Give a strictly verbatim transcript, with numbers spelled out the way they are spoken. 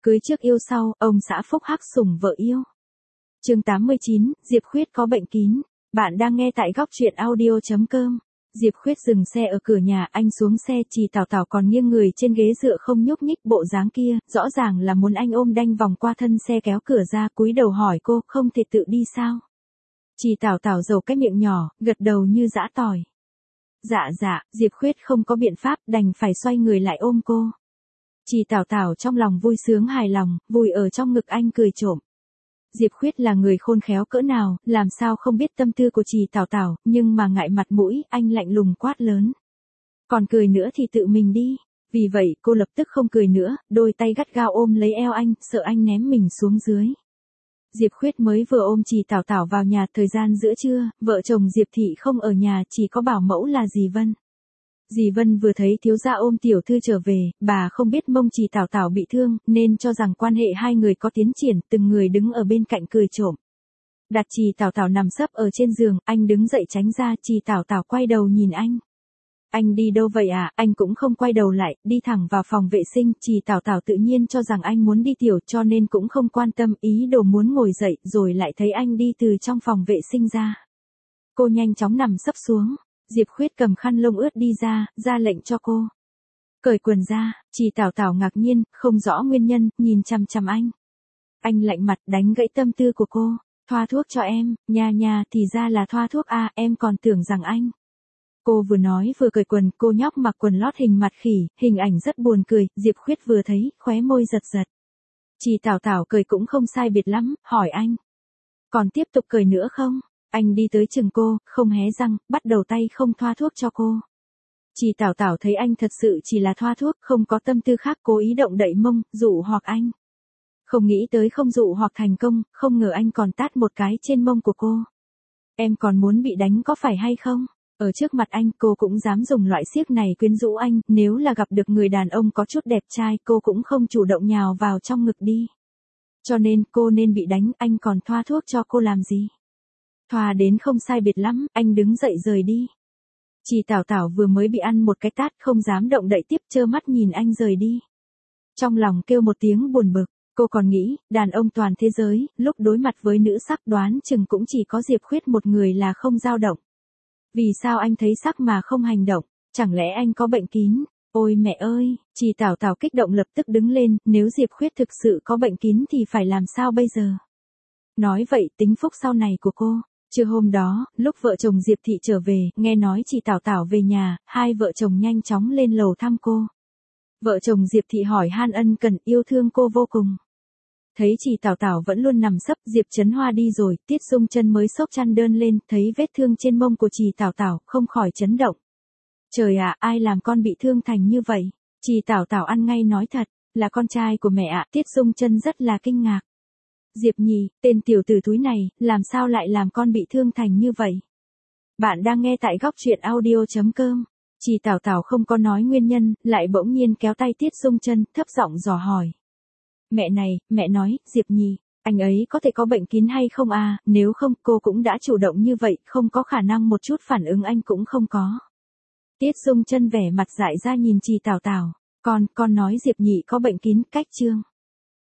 Cưới trước yêu sau, ông xã phúc hắc sủng vợ yêu. Chương tám mươi chín, Diệp Khuyết có bệnh kín. Bạn đang nghe tại góc truyện audio chấm com. Diệp Khuyết dừng xe ở cửa nhà, anh xuống xe, Trì Tảo Tảo còn nghiêng người trên ghế dựa không nhúc nhích, bộ dáng kia, rõ ràng là muốn anh ôm đanh vòng qua thân xe kéo cửa ra, cúi đầu hỏi cô, không thể tự đi sao? Trì Tảo Tảo rầu cái miệng nhỏ, gật đầu như giã tỏi. Dạ dạ, Diệp Khuyết không có biện pháp, đành phải xoay người lại ôm cô. Trì Tảo Tảo trong lòng vui sướng hài lòng, vùi ở trong ngực anh cười trộm. Diệp Khuyết là người khôn khéo cỡ nào, làm sao không biết tâm tư của Trì Tảo Tảo, nhưng mà ngại mặt mũi, anh lạnh lùng quát lớn. Còn cười nữa thì tự mình đi. Vì vậy, cô lập tức không cười nữa, đôi tay gắt gao ôm lấy eo anh, sợ anh ném mình xuống dưới. Diệp Khuyết mới vừa ôm Trì Tảo Tảo vào nhà, thời gian giữa trưa, vợ chồng Diệp Thị không ở nhà, chỉ có bảo mẫu là dì Vân. Dì Vân vừa thấy thiếu gia ôm tiểu thư trở về, bà không biết mông Trì Tảo Tảo bị thương, nên cho rằng quan hệ hai người có tiến triển, từng người đứng ở bên cạnh cười trộm. Đặt Trì Tảo Tảo nằm sấp ở trên giường, anh đứng dậy tránh ra, Trì Tảo Tảo quay đầu nhìn anh. Anh đi đâu vậy à? Anh cũng không quay đầu lại, đi thẳng vào phòng vệ sinh, Trì Tảo Tảo tự nhiên cho rằng anh muốn đi tiểu, cho nên cũng không quan tâm, ý đồ muốn ngồi dậy, rồi lại thấy anh đi từ trong phòng vệ sinh ra. Cô nhanh chóng nằm sấp xuống. Diệp Khuyết cầm khăn lông ướt đi ra, ra lệnh cho cô. Cởi quần ra, Trì Tảo Tảo ngạc nhiên, không rõ nguyên nhân, nhìn chằm chằm anh. Anh lạnh mặt đánh gãy tâm tư của cô. Thoa thuốc cho em, nha nha, thì ra là thoa thuốc à, em còn tưởng rằng anh. Cô vừa nói vừa cởi quần, cô nhóc mặc quần lót hình mặt khỉ, hình ảnh rất buồn cười, Diệp Khuyết vừa thấy, khóe môi giật giật. Trì Tảo Tảo cởi cũng không sai biệt lắm, hỏi anh. Còn tiếp tục cởi nữa không? Anh đi tới chừng cô, không hé răng, bắt đầu tay không thoa thuốc cho cô. Trì Tảo Tảo thấy anh thật sự chỉ là thoa thuốc, không có tâm tư khác, cố ý động đậy mông, dụ hoặc anh. Không nghĩ tới không dụ hoặc thành công, không ngờ anh còn tát một cái trên mông của cô. Em còn muốn bị đánh có phải hay không? Ở trước mặt anh, cô cũng dám dùng loại xiếc này quyến rũ anh, nếu là gặp được người đàn ông có chút đẹp trai, cô cũng không chủ động nhào vào trong ngực đi. Cho nên, cô nên bị đánh, anh còn thoa thuốc cho cô làm gì? Thoa đến không sai biệt lắm, anh đứng dậy rời đi. Trì Tảo Tảo vừa mới bị ăn một cái tát, không dám động đậy tiếp, trơ mắt nhìn anh rời đi. Trong lòng kêu một tiếng buồn bực, cô còn nghĩ, đàn ông toàn thế giới, lúc đối mặt với nữ sắc đoán chừng cũng chỉ có Diệp Khuyết một người là không dao động. Vì sao anh thấy sắc mà không hành động, chẳng lẽ anh có bệnh kín? Ôi mẹ ơi, Trì Tảo Tảo kích động lập tức đứng lên, nếu Diệp Khuyết thực sự có bệnh kín thì phải làm sao bây giờ? Nói vậy tính phúc sau này của cô. Trưa hôm đó, lúc vợ chồng Diệp Thị trở về, nghe nói Trì Tảo Tảo về nhà, hai vợ chồng nhanh chóng lên lầu thăm cô. Vợ chồng Diệp Thị hỏi han ân cần, yêu thương cô vô cùng. Thấy Trì Tảo Tảo vẫn luôn nằm sấp, Diệp Chấn Hoa đi rồi, Tiết Dung Chân mới xốc chăn đơn lên, thấy vết thương trên mông của Trì Tảo Tảo, không khỏi chấn động. Trời ạ, ai làm con bị thương thành như vậy? Trì Tảo Tảo ăn ngay nói thật, là con trai của mẹ ạ. Tiết Dung Chân rất là kinh ngạc. Diệp Nhì, tên tiểu tử túi này, làm sao lại làm con bị thương thành như vậy? Bạn đang nghe tại góc truyện audio chấm com. Trì Tảo Tảo không có nói nguyên nhân, lại bỗng nhiên kéo tay Tiết Dung Chân, thấp giọng dò hỏi. Mẹ này, mẹ nói, Diệp Nhì, anh ấy có thể có bệnh kín hay không à, nếu không, cô cũng đã chủ động như vậy, không có khả năng một chút phản ứng anh cũng không có. Tiết Dung Chân vẻ mặt dại ra nhìn Trì Tảo Tảo, con, con nói Diệp Nhì có bệnh kín, cách chương.